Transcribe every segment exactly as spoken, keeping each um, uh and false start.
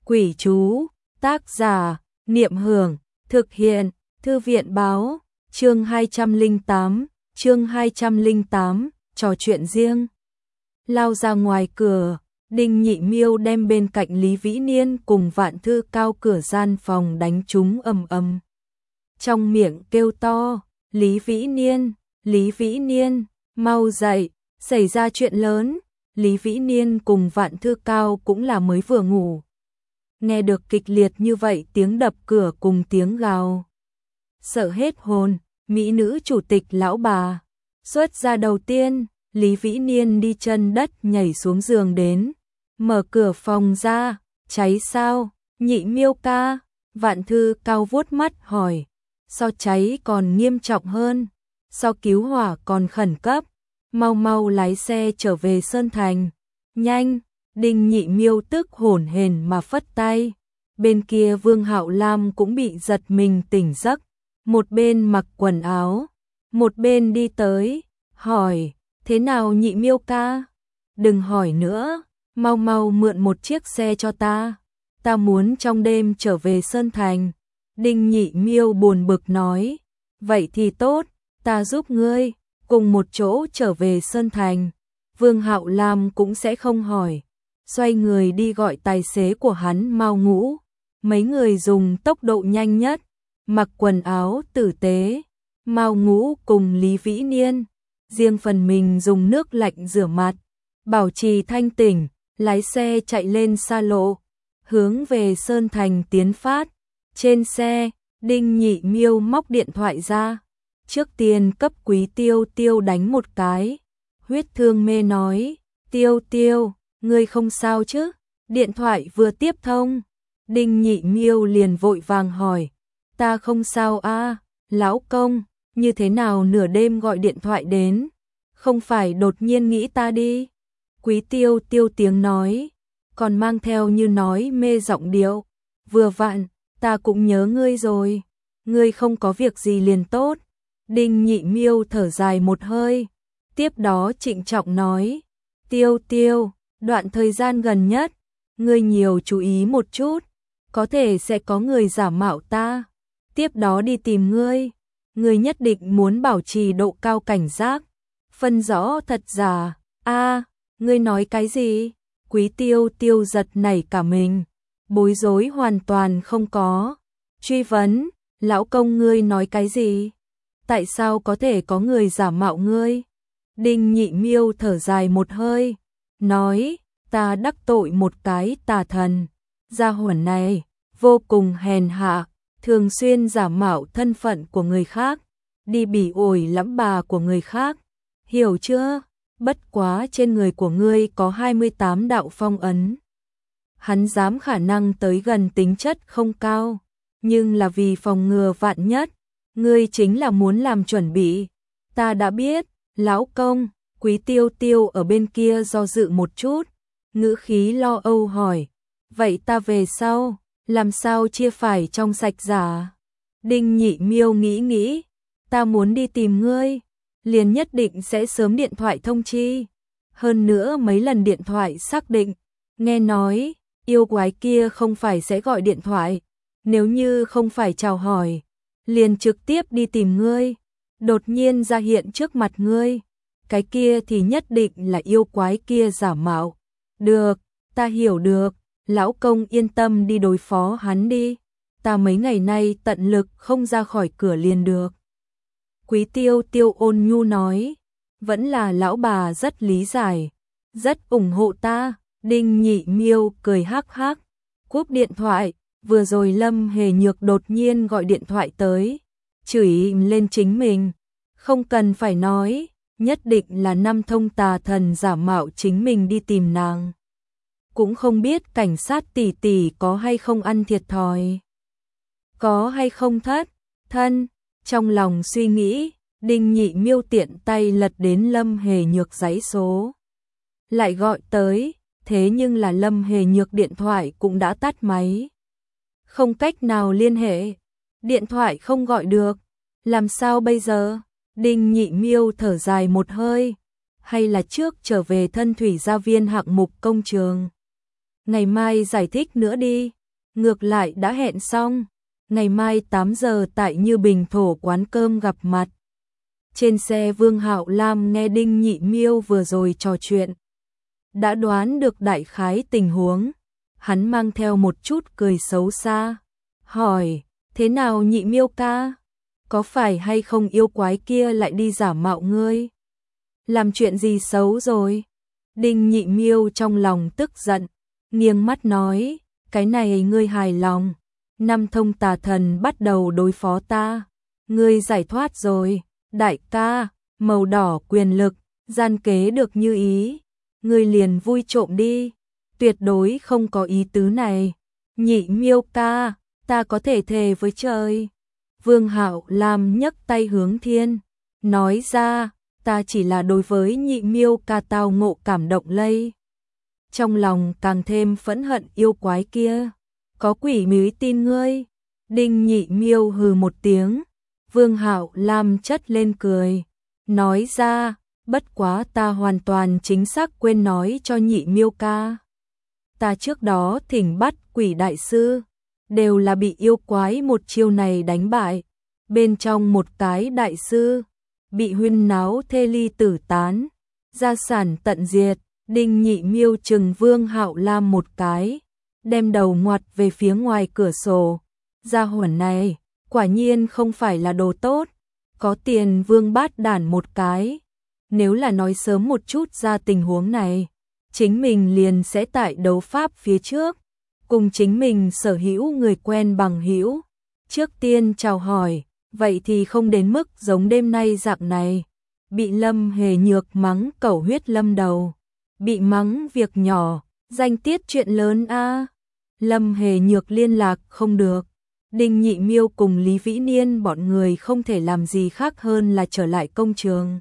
Quỷ chú, tác giả, Niệm Hưởng, thực hiện, Thư viện báo, chương hai trăm lẻ tám, chương hai trăm lẻ tám, trò chuyện riêng. Lao ra ngoài cửa, Đinh Nhị Miêu đem bên cạnh Lý Vĩ Niên cùng Vạn Thư Cao cửa gian phòng đánh trúng ầm ầm. Trong miệng kêu to, Lý Vĩ Niên, Lý Vĩ Niên, mau dậy, xảy ra chuyện lớn. Lý Vĩ Niên cùng Vạn Thư Cao cũng là mới vừa ngủ. Nghe được kịch liệt như vậy tiếng đập cửa cùng tiếng gào. Sợ hết hồn, mỹ nữ chủ tịch lão bà. Xuất ra đầu tiên, Lý Vĩ Niên đi chân đất nhảy xuống giường đến. Mở cửa phòng ra, cháy sao? Nhị Miêu ca, Vạn Thư Cao vuốt mắt hỏi. So cháy còn nghiêm trọng hơn, so cứu hỏa còn khẩn cấp. Mau mau lái xe trở về Sơn Thành. Nhanh! Đinh Nhị Miêu tức hổn hển mà phất tay. Bên kia Vương Hạo Lam cũng bị giật mình tỉnh giấc. Một bên mặc quần áo, một bên đi tới, hỏi, thế nào Nhị Miêu ca? Đừng hỏi nữa, mau mau mượn một chiếc xe cho ta. Ta muốn trong đêm trở về Sơn Thành. Đinh Nhị Miêu buồn bực nói, vậy thì tốt, ta giúp ngươi, cùng một chỗ trở về Sơn Thành. Vương Hạo Lam cũng sẽ không hỏi. Xoay người đi gọi tài xế của hắn Mao Ngũ. Mấy người dùng tốc độ nhanh nhất, mặc quần áo tử tế. Mao Ngũ cùng Lý Vĩ Niên, riêng phần mình dùng nước lạnh rửa mặt, bảo trì thanh tỉnh, lái xe chạy lên xa lộ, hướng về Sơn Thành tiến phát. Trên xe, Đinh Nhị Miêu móc điện thoại ra, trước tiên cấp Quý Tiêu Tiêu đánh một cái. Huyết Thương Mê nói, Tiêu Tiêu, ngươi không sao chứ? Điện thoại vừa tiếp thông, Đinh Nhị Miêu liền vội vàng hỏi, ta không sao a, lão công, như thế nào nửa đêm gọi điện thoại đến? Không phải đột nhiên nghĩ ta đi? Quý Tiêu Tiêu tiếng nói, còn mang theo như nói mê giọng điệu, vừa vặn, ta cũng nhớ ngươi rồi, ngươi không có việc gì liền tốt. Đinh Nhị Miêu thở dài một hơi, tiếp đó trịnh trọng nói, Tiêu Tiêu, đoạn thời gian gần nhất, ngươi nhiều chú ý một chút, có thể sẽ có người giả mạo ta, tiếp đó đi tìm ngươi, ngươi nhất định muốn bảo trì độ cao cảnh giác, phân rõ thật giả. A, ngươi nói cái gì? Quý Tiêu Tiêu giật nảy cả mình, bối rối hoàn toàn không có, truy vấn, lão công ngươi nói cái gì? Tại sao có thể có người giả mạo ngươi? Đinh Nhị Miêu thở dài một hơi, nói, ta đắc tội một cái tà thần, gia hỏa này vô cùng hèn hạ, thường xuyên giả mạo thân phận của người khác, đi bỉ ổi lẫm bà của người khác, hiểu chưa? Bất quá trên người của ngươi có hai mươi tám đạo phong ấn. Hắn dám khả năng tới gần tính chất không cao, nhưng là vì phòng ngừa vạn nhất, ngươi chính là muốn làm chuẩn bị. Ta đã biết, lão công. Quý Tiêu Tiêu ở bên kia do dự một chút, ngữ khí lo âu hỏi, vậy ta về sau, làm sao chia phải trong sạch giả? Đinh Nhị Miêu nghĩ nghĩ, ta muốn đi tìm ngươi, liền nhất định sẽ sớm điện thoại thông chi. Hơn nữa mấy lần điện thoại xác định, nghe nói, yêu quái kia không phải sẽ gọi điện thoại, nếu như không phải chào hỏi, liền trực tiếp đi tìm ngươi, đột nhiên ra hiện trước mặt ngươi. Cái kia thì nhất định là yêu quái kia giả mạo. Được, ta hiểu được, lão công yên tâm đi đối phó hắn đi, ta mấy ngày nay tận lực không ra khỏi cửa liền được. Quý Tiêu Tiêu ôn nhu nói, vẫn là lão bà rất lý giải, rất ủng hộ ta. Đinh Nhị Miêu cười hắc hắc, cúp điện thoại. Vừa rồi Lâm Hề Nhược đột nhiên gọi điện thoại tới, chửi lên chính mình, không cần phải nói, nhất định là năm thông tà thần giả mạo chính mình đi tìm nàng. Cũng không biết cảnh sát tỷ tỷ có hay không ăn thiệt thòi, có hay không thất thân. Trong lòng suy nghĩ, Đinh Nhị Miêu tiện tay lật đến Lâm Hề Nhược giấy số, lại gọi tới, thế nhưng là Lâm Hề Nhược điện thoại cũng đã tắt máy, không cách nào liên hệ, điện thoại không gọi được, làm sao bây giờ? Đinh Nhị Miêu thở dài một hơi, hay là trước trở về Thân Thủy Gia Viên hạng mục công trường. ngày mai giải thích nữa đi, ngược lại đã hẹn xong, ngày mai tám giờ tại Như Bình Thổ quán cơm gặp mặt. Trên xe Vương Hạo Lam nghe Đinh Nhị Miêu vừa rồi trò chuyện, đã đoán được đại khái tình huống, hắn mang theo một chút cười xấu xa, hỏi, thế nào Nhị Miêu ca? Có phải hay không yêu quái kia lại đi giả mạo ngươi? Làm chuyện gì xấu rồi? Đinh Nhị Miêu trong lòng tức giận, nghiêng mắt nói, cái này ngươi hài lòng, năm thông tà thần bắt đầu đối phó ta, ngươi giải thoát rồi, đại ca, màu đỏ quyền lực, gian kế được như ý, ngươi liền vui trộm đi, tuyệt đối không có ý tứ này. Nhị Miêu ca, ta có thể thề với trời. Vương Hạo Lam nhấc tay hướng thiên, nói ra, ta chỉ là đối với Nhị Miêu ca tao ngộ cảm động lây. Trong lòng càng thêm phẫn hận yêu quái kia, có quỷ mới tin ngươi. Đinh Nhị Miêu hừ một tiếng, Vương Hạo Lam chất lên cười, nói ra, bất quá ta hoàn toàn chính xác quên nói cho Nhị Miêu ca. Ta trước đó thỉnh bắt quỷ đại sư, đều là bị yêu quái một chiêu này đánh bại, bên trong một cái đại sư, bị huyên náo thê ly tử tán, gia sản tận diệt. Đinh Nhị Miêu trừng Vương Hạo Lam một cái, đem đầu ngoặt về phía ngoài cửa sổ, gia hỏa này, quả nhiên không phải là đồ tốt, có tiền vương bát đản một cái, nếu là nói sớm một chút ra tình huống này, chính mình liền sẽ tại đấu pháp phía trước, cùng chính mình sở hữu người quen bằng hữu, trước tiên chào hỏi, vậy thì không đến mức giống đêm nay dạng này, bị Lâm Hề Nhược mắng cẩu huyết lâm đầu, bị mắng việc nhỏ, danh tiết chuyện lớn a. Lâm Hề Nhược liên lạc không được, Đinh Nhị Miêu cùng Lý Vĩ Niên bọn người không thể làm gì khác hơn là trở lại công trường.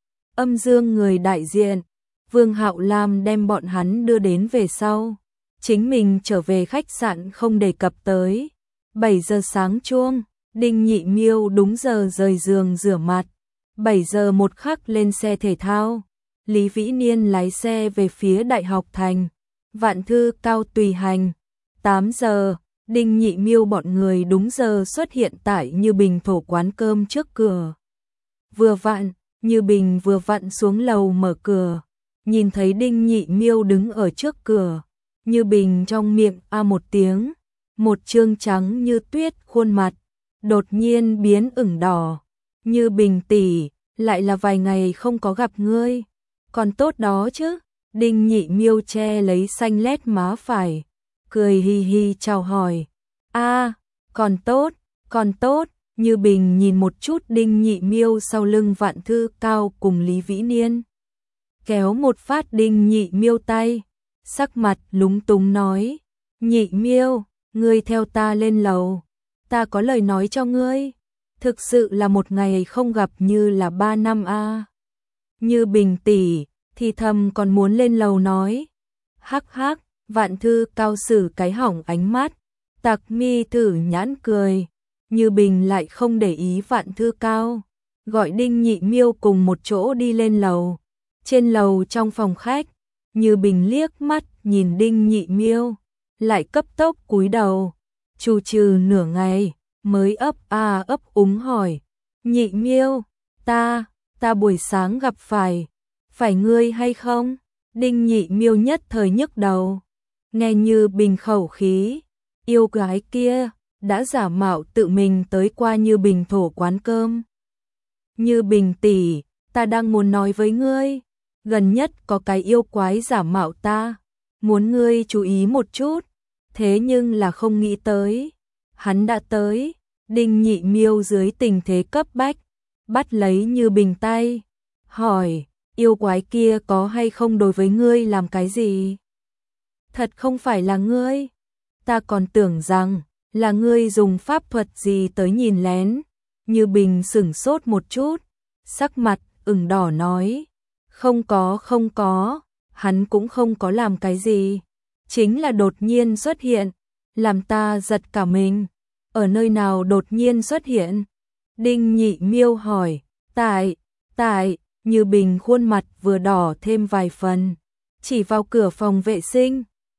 Âm Dương người đại diện, Vương Hạo Lam đem bọn hắn đưa đến về sau, chính mình trở về khách sạn không đề cập tới. bảy giờ sáng chuông, Đinh Nhị Miêu đúng giờ rời giường rửa mặt, bảy giờ một khắc lên xe thể thao, Lý Vĩ Niên lái xe về phía Đại học Thành, Vạn Thư Cao tùy hành. tám giờ, Đinh Nhị Miêu bọn người đúng giờ xuất hiện tại Như Bình Thổ quán cơm trước cửa. Vừa vặn, Như Bình vừa vặn xuống lầu mở cửa, nhìn thấy Đinh Nhị Miêu đứng ở trước cửa, Như Bình trong miệng a một tiếng, một trương trắng như tuyết khuôn mặt, đột nhiên biến ửng đỏ. Như Bình tỷ, lại là vài ngày không có gặp ngươi, còn tốt đó chứ? Đinh Nhị Miêu che lấy xanh lét má phải, cười hi hi chào hỏi. A, còn tốt, còn tốt. Như Bình nhìn một chút Đinh Nhị Miêu sau lưng Vạn Thư Cao cùng Lý Vĩ Niên, kéo một phát Đinh Nhị Miêu tay, sắc mặt lúng túng nói, Nhị Miêu, ngươi theo ta lên lầu, ta có lời nói cho ngươi, thực sự là một ngày không gặp như là ba năm a. Như Bình tỷ, thì thầm còn muốn lên lầu nói, hắc hắc. Vạn Thư Cao sử cái hỏng ánh mắt, tặc mi thử nhãn cười. Như Bình lại không để ý Vạn Thư Cao, gọi Đinh Nhị Miêu cùng một chỗ đi lên lầu. Trên lầu trong phòng khách, Như Bình liếc mắt nhìn Đinh Nhị Miêu, lại cấp tốc cúi đầu, trù trừ nửa ngày, mới ấp a ấp úng hỏi, Nhị Miêu, ta, ta buổi sáng gặp phải, phải ngươi hay không? Đinh Nhị Miêu nhất thời nhức đầu, nghe Như Bình khẩu khí, yêu gái kia đã giả mạo tự mình tới qua Như Bình Thổ quán cơm. Như Bình tỷ, ta đang muốn nói với ngươi, gần nhất có cái yêu quái giả mạo ta, muốn ngươi chú ý một chút, thế nhưng là không nghĩ tới, hắn đã tới. Đinh Nhị Miêu dưới tình thế cấp bách, bắt lấy Như Bình tay, hỏi, yêu quái kia có hay không đối với ngươi làm cái gì? Thật không phải là ngươi, ta còn tưởng rằng là ngươi dùng pháp thuật gì tới nhìn lén. Như Bình sửng sốt một chút, sắc mặt ửng đỏ nói, không có không có, hắn cũng không có làm cái gì, chính là đột nhiên xuất hiện, làm ta giật cả mình. Ở nơi nào đột nhiên xuất hiện? Đinh Nhị Miêu hỏi. Tại, tại, Như Bình khuôn mặt vừa đỏ thêm vài phần, chỉ vào cửa phòng vệ sinh,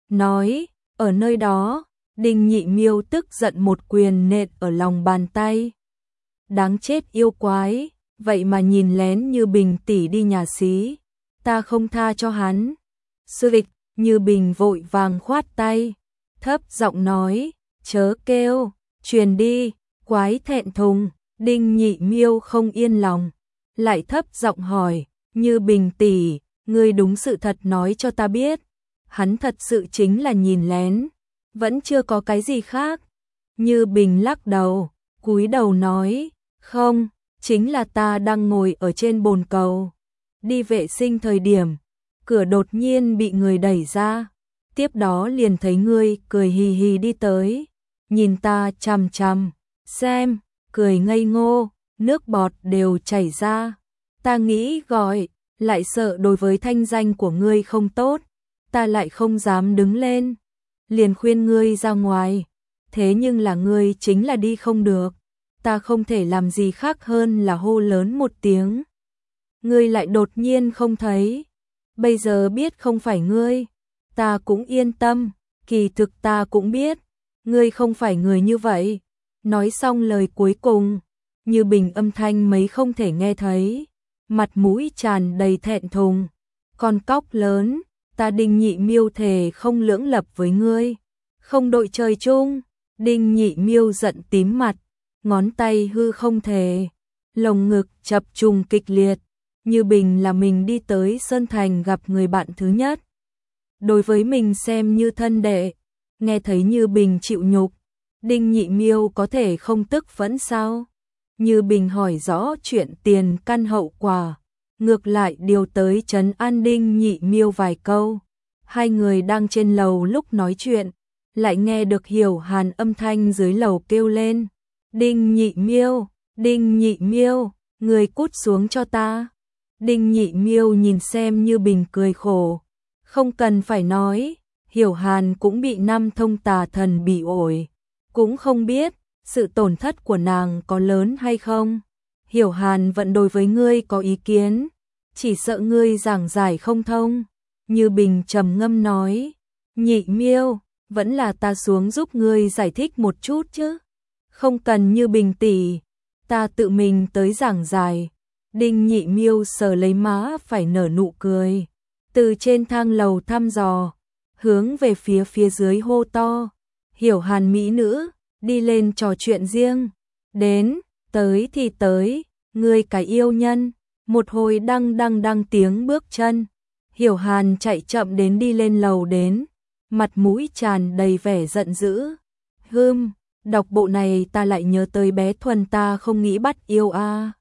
nói, ở nơi đó, Đinh Nhị Miêu tức giận một quyền nện ở lòng bàn tay. Đáng chết yêu quái, vậy mà nhìn lén Như Bình tỷ đi nhà xí, ta không tha cho hắn. Sư vịch, Như Bình vội vàng khoát tay, thấp giọng nói, chớ kêu, truyền đi, quái thẹn thùng. Đinh Nhị Miêu không yên lòng, lại thấp giọng hỏi, Như Bình tỷ, ngươi đúng sự thật nói cho ta biết, hắn thật sự chính là nhìn lén, vẫn chưa có cái gì khác. Như Bình lắc đầu, cúi đầu nói, không, chính là ta đang ngồi ở trên bồn cầu, đi vệ sinh thời điểm, cửa đột nhiên bị người đẩy ra, tiếp đó liền thấy ngươi cười hì hì đi tới, nhìn ta chằm chằm, xem, cười ngây ngô, nước bọt đều chảy ra. Ta nghĩ gọi, lại sợ đối với thanh danh của ngươi không tốt, ta lại không dám đứng lên, liền khuyên ngươi ra ngoài, thế nhưng là ngươi chính là đi không được, ta không thể làm gì khác hơn là hô lớn một tiếng. Ngươi lại đột nhiên không thấy, bây giờ biết không phải ngươi, ta cũng yên tâm, kỳ thực ta cũng biết, ngươi không phải người như vậy. Nói xong lời cuối cùng, Như Bình âm thanh mấy không thể nghe thấy, mặt mũi tràn đầy thẹn thùng, con cóc lớn, ta Đinh Nhị Miêu thề không lưỡng lập với ngươi, không đội trời chung. Đinh Nhị Miêu giận tím mặt, ngón tay hư không thề, lồng ngực chập trùng kịch liệt. Như Bình là mình đi tới Sơn Thành gặp người bạn thứ nhất, đối với mình xem như thân đệ, nghe thấy Như Bình chịu nhục, Đinh Nhị Miêu có thể không tức phẫn sao? Như Bình hỏi rõ chuyện tiền căn hậu quả, ngược lại điều tới trấn an Đinh Nhị Miêu vài câu. Hai người đang trên lầu lúc nói chuyện, lại nghe được Hiểu Hàn âm thanh dưới lầu kêu lên, Đinh Nhị Miêu, Đinh Nhị Miêu, người cút xuống cho ta. Đinh Nhị Miêu nhìn xem Như Bình cười khổ, không cần phải nói, Hiểu Hàn cũng bị năm thông tà thần bị ổi, cũng không biết sự tổn thất của nàng có lớn hay không. Hiểu Hàn vẫn đối với ngươi có ý kiến, chỉ sợ ngươi giảng giải không thông. Như Bình trầm ngâm nói, Nhị Miêu, vẫn là ta xuống giúp ngươi giải thích một chút chứ. Không cần Như Bình tỷ, ta tự mình tới giảng giải. Đinh Nhị Miêu sờ lấy má phải nở nụ cười, từ trên thang lầu thăm dò, hướng về phía phía dưới hô to, Hiểu Hàn mỹ nữ, đi lên trò chuyện riêng. Đến, tới thì tới, ngươi cái yêu nhân. Một hồi đăng đăng đăng tiếng bước chân, Hiểu Hàn chạy chậm đến đi lên lầu đến, mặt mũi tràn đầy vẻ giận dữ. Hừm, đọc bộ này ta lại nhớ tới bé Thuần ta không nghĩ bắt yêu a. À.